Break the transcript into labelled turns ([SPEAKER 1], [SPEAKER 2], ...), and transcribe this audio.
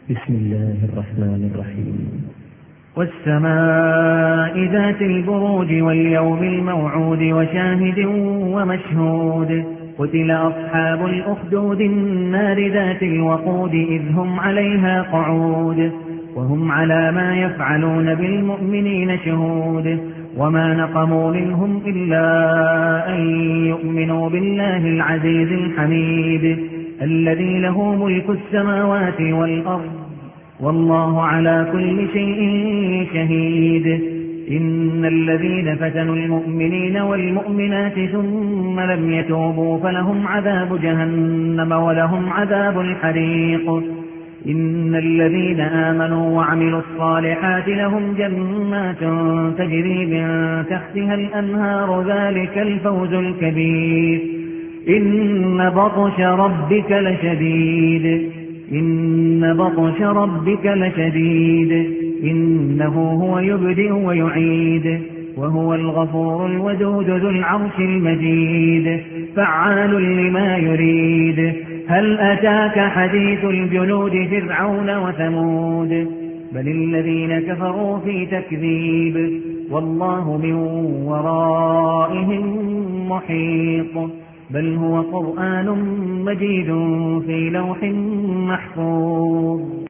[SPEAKER 1] بسم الله الرحمن الرحيم.
[SPEAKER 2] والسماء ذات البروج واليوم الموعود وشاهد ومشهود قتل أصحاب الأخدود النار ذات الوقود إذ هم عليها قعود وهم على ما يفعلون بالمؤمنين شهود وما نقموا منهم إلا أن يؤمنوا بالله العزيز الحميد الذي له ملك السماوات والأرض والله على كل شيء شهيد. إن الذين فتنوا المؤمنين والمؤمنات ثم لم يتوبوا فلهم عذاب جهنم ولهم عذاب الحريق. إن الذين آمنوا وعملوا الصالحات لهم جنات تجري من تحتها الأنهار ذلك الفوز الكبير. إن بطش ربك لشديد إن بطش ربك لشديد إنه هو يبدئ ويعيد وهو الغفور الودود ذو العرش المجيد فعال لما يريد. هل أتاك حديث الجنود فرعون وثمود بل الذين كفروا في تكذيب والله من ورائهم محيط بل هو قرآن مجيد في لوح محفوظ.